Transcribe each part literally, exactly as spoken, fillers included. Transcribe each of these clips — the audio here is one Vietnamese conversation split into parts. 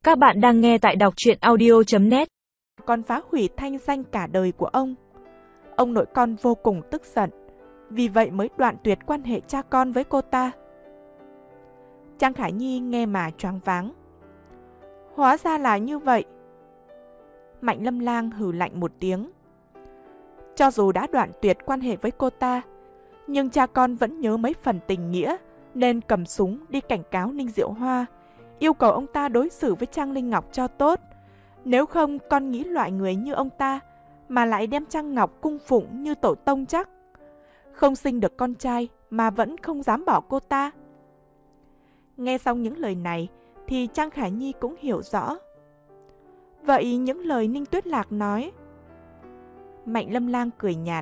Các bạn đang nghe tại đọc truyện audio chấm net. Còn phá hủy thanh danh cả đời của ông. Ông nội con vô cùng tức giận, vì vậy mới đoạn tuyệt quan hệ cha con với cô ta. Trang Khải Nhi nghe mà choáng váng. Hóa ra là như vậy. Mạnh Lâm Lang hừ lạnh một tiếng. Cho dù đã đoạn tuyệt quan hệ với cô ta, nhưng cha con vẫn nhớ mấy phần tình nghĩa, nên cầm súng đi cảnh cáo Ninh Diệu Hoa, yêu cầu ông ta đối xử với Trang Linh Ngọc cho tốt. Nếu không, con nghĩ loại người như ông ta mà lại đem Trang Ngọc cung phụng như tổ tông chắc. Không sinh được con trai mà vẫn không dám bỏ cô ta. Nghe xong những lời này thì Trang Khải Nhi cũng hiểu rõ. Vậy những lời Ninh Tuyết Lạc nói? Mạnh Lâm Lang cười nhạt.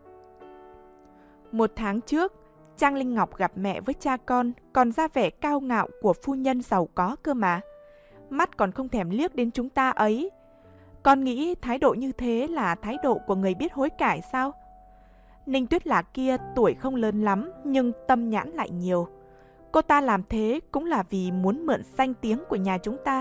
Một tháng trước, Trang Linh Ngọc gặp mẹ với cha con còn ra vẻ cao ngạo của phu nhân giàu có cơ mà. Mắt còn không thèm liếc đến chúng ta ấy. Con nghĩ thái độ như thế là thái độ của người biết hối cải sao? Ninh Tuyết Lạc kia tuổi không lớn lắm nhưng tâm nhãn lại nhiều. Cô ta làm thế cũng là vì muốn mượn danh tiếng của nhà chúng ta.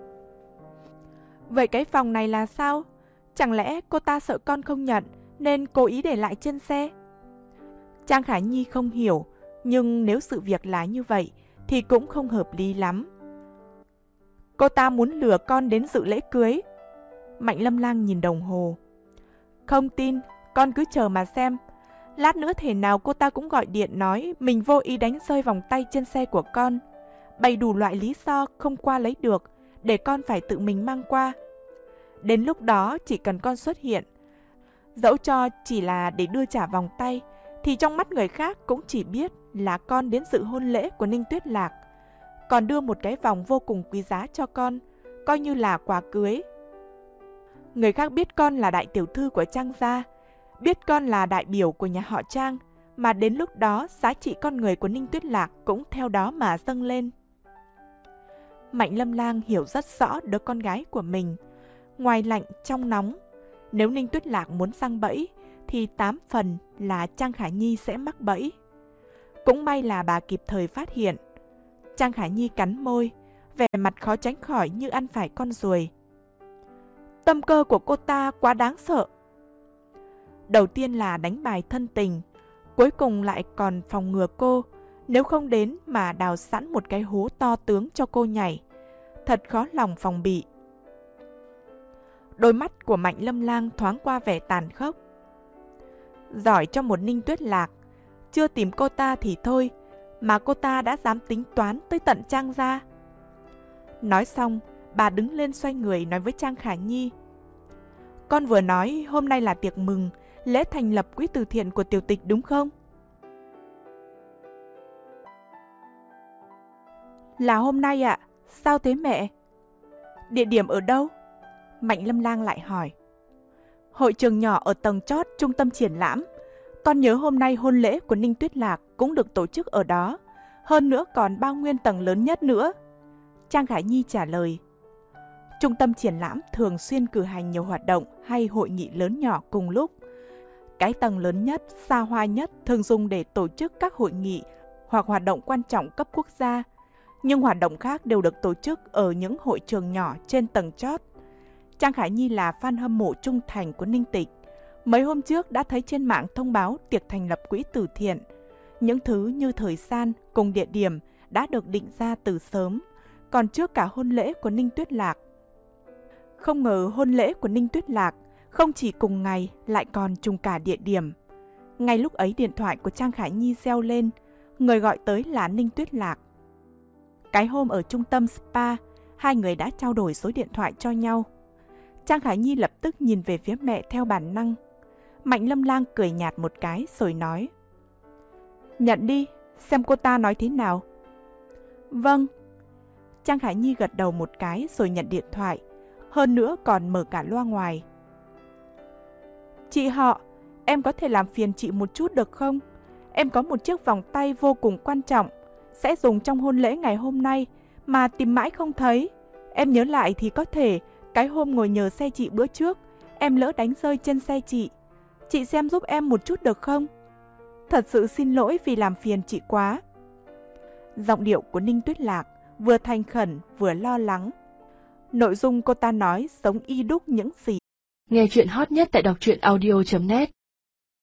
Vậy cái phòng này là sao? Chẳng lẽ cô ta sợ con không nhận nên cố ý để lại trên xe? Trang Khải Nhi không hiểu, nhưng nếu sự việc là như vậy thì cũng không hợp lý lắm. Cô ta muốn lừa con đến dự lễ cưới. Mạnh Lâm Lang nhìn đồng hồ. Không tin, con cứ chờ mà xem. Lát nữa thể nào cô ta cũng gọi điện nói mình vô ý đánh rơi vòng tay trên xe của con, bày đủ loại lý do không qua lấy được, để con phải tự mình mang qua. Đến lúc đó chỉ cần con xuất hiện, dẫu cho chỉ là để đưa trả vòng tay, thì trong mắt người khác cũng chỉ biết là con đến dự hôn lễ của Ninh Tuyết Lạc, còn đưa một cái vòng vô cùng quý giá cho con, coi như là quà cưới. Người khác biết con là đại tiểu thư của Trang gia, biết con là đại biểu của nhà họ Trang, mà đến lúc đó giá trị con người của Ninh Tuyết Lạc cũng theo đó mà dâng lên. Mạnh Lâm Lang hiểu rất rõ đứa con gái của mình, ngoài lạnh trong nóng. Nếu Ninh Tuyết Lạc muốn giăng bẫy thì tám phần là Trang Khải Nhi sẽ mắc bẫy. Cũng may là bà kịp thời phát hiện. Trang Khải Nhi cắn môi, vẻ mặt khó tránh khỏi như ăn phải con ruồi. Tâm cơ của cô ta quá đáng sợ. Đầu tiên là đánh bài thân tình, cuối cùng lại còn phòng ngừa cô, nếu không đến mà đào sẵn một cái hố to tướng cho cô nhảy. Thật khó lòng phòng bị. Đôi mắt của Mạnh Lâm Lang thoáng qua vẻ tàn khốc. Giỏi cho một Ninh Tuyết Lạc, chưa tìm cô ta thì thôi, mà cô ta đã dám tính toán tới tận Trang gia. Nói xong, bà đứng lên xoay người nói với Trang Khải Nhi. Con vừa nói hôm nay là tiệc mừng, lễ thành lập quỹ từ thiện của tiểu tịch đúng không? Là hôm nay ạ. À? Sao thế mẹ? Địa điểm ở đâu? Mạnh Lâm Lang lại hỏi. Hội trường nhỏ ở tầng chót trung tâm triển lãm. Con nhớ hôm nay hôn lễ của Ninh Tuyết Lạc cũng được tổ chức ở đó. Hơn nữa còn bao nguyên tầng lớn nhất nữa. Trang Khải Nhi trả lời. Trung tâm triển lãm thường xuyên cử hành nhiều hoạt động hay hội nghị lớn nhỏ cùng lúc. Cái tầng lớn nhất, xa hoa nhất thường dùng để tổ chức các hội nghị hoặc hoạt động quan trọng cấp quốc gia. Nhưng hoạt động khác đều được tổ chức ở những hội trường nhỏ trên tầng chót. Trang Khải Nhi là fan hâm mộ trung thành của Ninh Tịch. Mấy hôm trước đã thấy trên mạng thông báo tiệc thành lập quỹ từ thiện. Những thứ như thời gian cùng địa điểm đã được định ra từ sớm, còn trước cả hôn lễ của Ninh Tuyết Lạc. Không ngờ hôn lễ của Ninh Tuyết Lạc không chỉ cùng ngày lại còn trùng cả địa điểm. Ngay lúc ấy điện thoại của Trang Khải Nhi reo lên, người gọi tới là Ninh Tuyết Lạc. Cái hôm ở trung tâm spa, hai người đã trao đổi số điện thoại cho nhau. Trang Khải Nhi lập tức nhìn về phía mẹ theo bản năng. Mạnh Lâm Lang cười nhạt một cái rồi nói. Nhận đi, xem cô ta nói thế nào. Vâng. Trang Khải Nhi gật đầu một cái rồi nhận điện thoại. Hơn nữa còn mở cả loa ngoài. Chị họ, em có thể làm phiền chị một chút được không? Em có một chiếc vòng tay vô cùng quan trọng, sẽ dùng trong hôn lễ ngày hôm nay mà tìm mãi không thấy. Em nhớ lại thì có thể cái hôm ngồi nhờ xe chị bữa trước, em lỡ đánh rơi trên xe chị. Chị xem giúp em một chút được không? Thật sự xin lỗi vì làm phiền chị quá. Giọng điệu của Ninh Tuyết Lạc vừa thành khẩn vừa lo lắng. Nội dung cô ta nói giống y đúc những gì Nghe chuyện hot nhất tại đọc truyện audio chấm net